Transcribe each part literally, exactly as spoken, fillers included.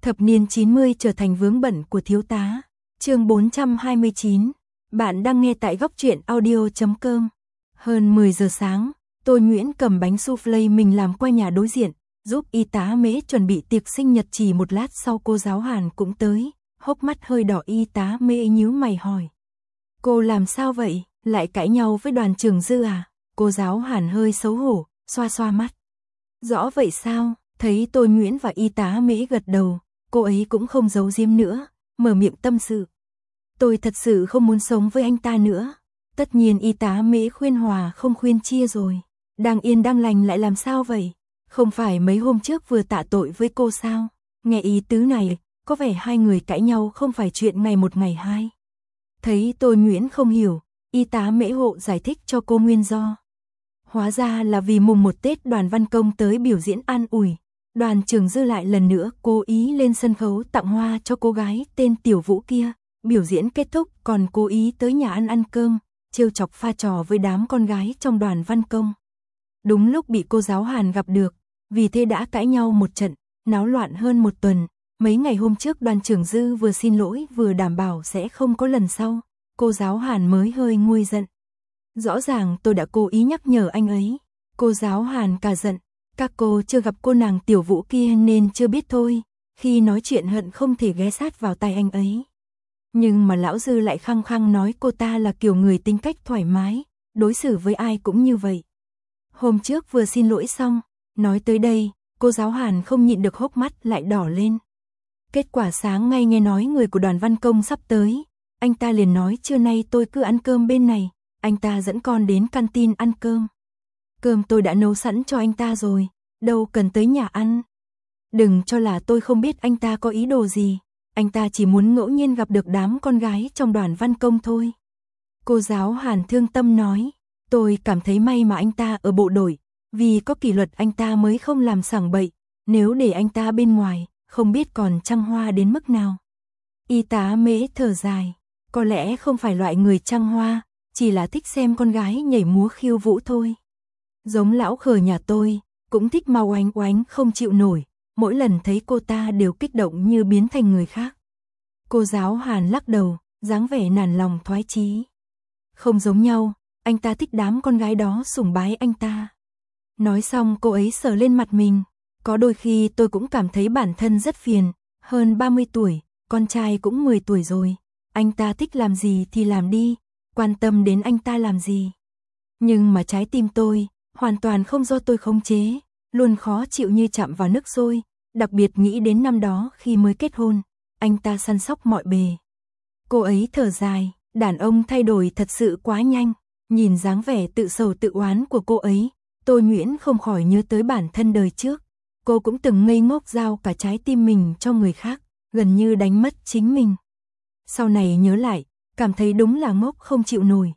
Thập niên chín mươi trở thành vướng bận của thiếu tá. Chương bốn trăm hai mươi chín. Bạn đang nghe tại góc truyện audio chấm com. Hơn mười giờ sáng, tôi Nguyễn cầm bánh soufflé mình làm qua nhà đối diện, giúp y tá Mễ chuẩn bị tiệc sinh nhật. Chỉ một lát sau cô giáo Hàn cũng tới, hốc mắt hơi đỏ. Y tá Mễ nhíu mày hỏi: "Cô làm sao vậy, lại cãi nhau với đoàn trưởng Dư à?" Cô giáo Hàn hơi xấu hổ, xoa xoa mắt. "Rõ vậy sao?" Thấy tôi Nguyễn và y tá Mễ gật đầu, cô ấy cũng không giấu giếm nữa, mở miệng tâm sự: "Tôi thật sự không muốn sống với anh ta nữa." Tất nhiên y tá Mễ khuyên hòa không khuyên chia rồi. Đang yên đang lành lại làm sao vậy? Không phải mấy hôm trước vừa tạ tội với cô sao? Nghe ý tứ này, có vẻ hai người cãi nhau không phải chuyện ngày một ngày hai. Thấy tôi Nguyễn không hiểu, y tá Mễ hộ giải thích cho cô nguyên do. Hóa ra là vì mùng một Tết đoàn văn công tới biểu diễn an ủi. Đoàn trưởng Dư lại lần nữa cố ý lên sân khấu tặng hoa cho cô gái tên Tiểu Vũ kia. Biểu diễn kết thúc còn cố ý tới nhà ăn ăn cơm, trêu chọc pha trò với đám con gái trong đoàn văn công. Đúng lúc bị cô giáo Hàn gặp được, vì thế đã cãi nhau một trận, náo loạn hơn một tuần. Mấy ngày hôm trước đoàn trưởng Dư vừa xin lỗi vừa đảm bảo sẽ không có lần sau, cô giáo Hàn mới hơi nguôi giận. Rõ ràng tôi đã cố ý nhắc nhở anh ấy. Cô giáo Hàn cả giận: "Các cô chưa gặp cô nàng Tiểu Vũ kia nên chưa biết thôi." Khi nói chuyện hận không thể ghé sát vào tai anh ấy. Nhưng mà lão Dư lại khăng khăng nói cô ta là kiểu người tính cách thoải mái, đối xử với ai cũng như vậy. Hôm trước vừa xin lỗi xong, nói tới đây, cô giáo Hàn không nhịn được hốc mắt lại đỏ lên. Kết quả sáng ngay nghe nói người của đoàn văn công sắp tới, anh ta liền nói trưa nay tôi cứ ăn cơm bên này, anh ta dẫn con đến canteen ăn cơm. Cơm tôi đã nấu sẵn cho anh ta rồi, đâu cần tới nhà ăn. Đừng cho là tôi không biết anh ta có ý đồ gì, anh ta chỉ muốn ngẫu nhiên gặp được đám con gái trong đoàn văn công thôi. Cô giáo Hàn thương tâm nói: "Tôi cảm thấy may mà anh ta ở bộ đội, vì có kỷ luật anh ta mới không làm sảng bậy, nếu để anh ta bên ngoài, không biết còn trăng hoa đến mức nào." Y tá Mễ thở dài: "Có lẽ không phải loại người trăng hoa, chỉ là thích xem con gái nhảy múa khiêu vũ thôi. Giống lão khờ nhà tôi, cũng thích mau oánh oánh không chịu nổi, mỗi lần thấy cô ta đều kích động như biến thành người khác." Cô giáo Hàn lắc đầu, dáng vẻ nản lòng thoái chí. "Không giống nhau, anh ta thích đám con gái đó sùng bái anh ta." Nói xong cô ấy sờ lên mặt mình: "Có đôi khi tôi cũng cảm thấy bản thân rất phiền, hơn ba mươi tuổi, con trai cũng mười tuổi rồi, anh ta thích làm gì thì làm đi, quan tâm đến anh ta làm gì. Nhưng mà trái tim tôi, hoàn toàn không do tôi khống chế, luôn khó chịu như chạm vào nước sôi, đặc biệt nghĩ đến năm đó khi mới kết hôn, anh ta săn sóc mọi bề." Cô ấy thở dài: "Đàn ông thay đổi thật sự quá nhanh." Nhìn dáng vẻ tự sầu tự oán của cô ấy, tôi Nguyễn không khỏi nhớ tới bản thân đời trước. Cô cũng từng ngây ngốc giao cả trái tim mình cho người khác, gần như đánh mất chính mình. Sau này nhớ lại, cảm thấy đúng là ngốc không chịu nổi.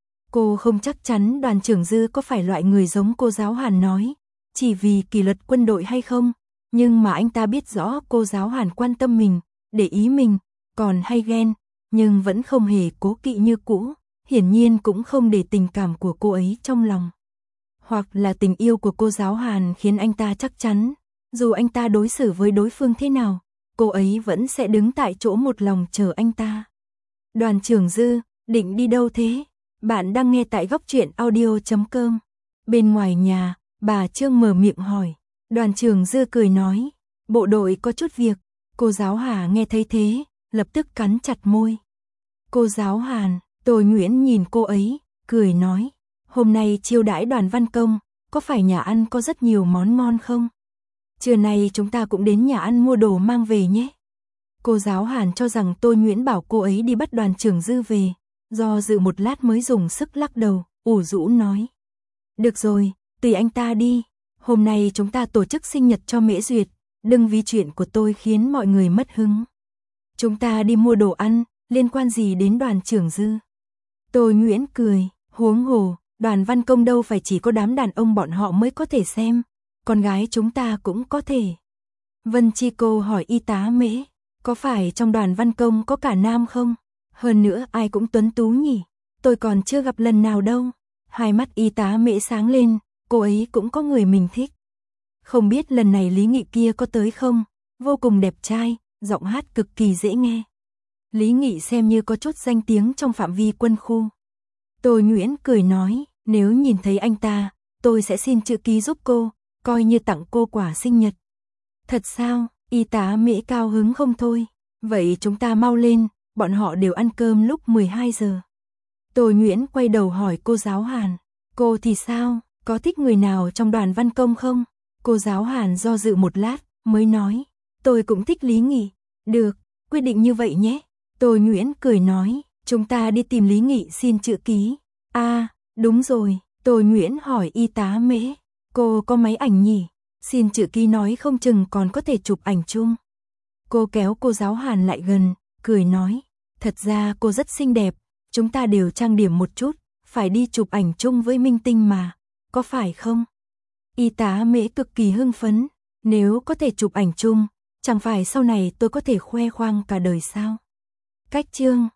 Cô không chắc chắn đoàn trưởng Dư có phải loại người giống cô giáo Hàn nói, chỉ vì kỷ luật quân đội hay không, nhưng mà anh ta biết rõ cô giáo Hàn quan tâm mình, để ý mình, còn hay ghen, nhưng vẫn không hề cố kỵ như cũ, hiển nhiên cũng không để tình cảm của cô ấy trong lòng. Hoặc là tình yêu của cô giáo Hàn khiến anh ta chắc chắn, dù anh ta đối xử với đối phương thế nào, cô ấy vẫn sẽ đứng tại chỗ một lòng chờ anh ta. "Đoàn trưởng Dư, định đi đâu thế?" Bạn đang nghe tại góc truyện audio chấm com. Bên ngoài nhà, bà Trương mở miệng hỏi. Đoàn trưởng Dư cười nói: "Bộ đội có chút việc." Cô giáo Hà nghe thấy thế, lập tức cắn chặt môi. "Cô giáo Hàn." Tôi Nguyễn nhìn cô ấy, cười nói: "Hôm nay chiêu đãi đoàn văn công, có phải nhà ăn có rất nhiều món ngon không? Trưa nay chúng ta cũng đến nhà ăn mua đồ mang về nhé." Cô giáo Hàn cho rằng tôi Nguyễn bảo cô ấy đi bắt đoàn trưởng Dư về, do dự một lát mới dùng sức lắc đầu, ủ rũ nói: "Được rồi, tùy anh ta đi, hôm nay chúng ta tổ chức sinh nhật cho Mễ Duyệt, đừng vì chuyện của tôi khiến mọi người mất hứng. Chúng ta đi mua đồ ăn, liên quan gì đến đoàn trưởng Dư?" Tôi Nguyễn cười: "Huống hồ, đoàn văn công đâu phải chỉ có đám đàn ông bọn họ mới có thể xem, con gái chúng ta cũng có thể." Vân Chi cô hỏi y tá Mễ: "Có phải trong đoàn văn công có cả nam không? Hơn nữa ai cũng tuấn tú nhỉ, tôi còn chưa gặp lần nào đâu." Hai mắt y tá Mễ sáng lên, cô ấy cũng có người mình thích. "Không biết lần này Lý Nghị kia có tới không?" vô cùng đẹp trai, giọng hát cực kỳ dễ nghe. Lý Nghị xem như có chút danh tiếng trong phạm vi quân khu. Tôi Nguyễn cười nói, nếu nhìn thấy anh ta, tôi sẽ xin chữ ký giúp cô, coi như tặng cô quà sinh nhật. Thật sao? Y tá Mễ cao hứng không thôi. Vậy chúng ta mau lên, bọn họ đều ăn cơm lúc mười hai giờ. Tôi Nguyễn quay đầu hỏi cô giáo Hàn, cô thì sao, có thích người nào trong đoàn văn công không? Cô giáo Hàn do dự một lát, mới nói, tôi cũng thích Lý Nghị. Được, quyết định như vậy nhé. Tôi Nguyễn cười nói, chúng ta đi tìm Lý Nghị xin chữ ký. À, đúng rồi, tôi Nguyễn hỏi y tá Mễ, cô có máy ảnh nhỉ? Xin chữ ký nói không chừng còn có thể chụp ảnh chung. Cô kéo cô giáo Hàn lại gần, cười nói, thật ra cô rất xinh đẹp, chúng ta đều trang điểm một chút, phải đi chụp ảnh chung với minh tinh mà, có phải không? Y tá Mễ cực kỳ hưng phấn, nếu có thể chụp ảnh chung, chẳng phải sau này tôi có thể khoe khoang cả đời sao? Cách chương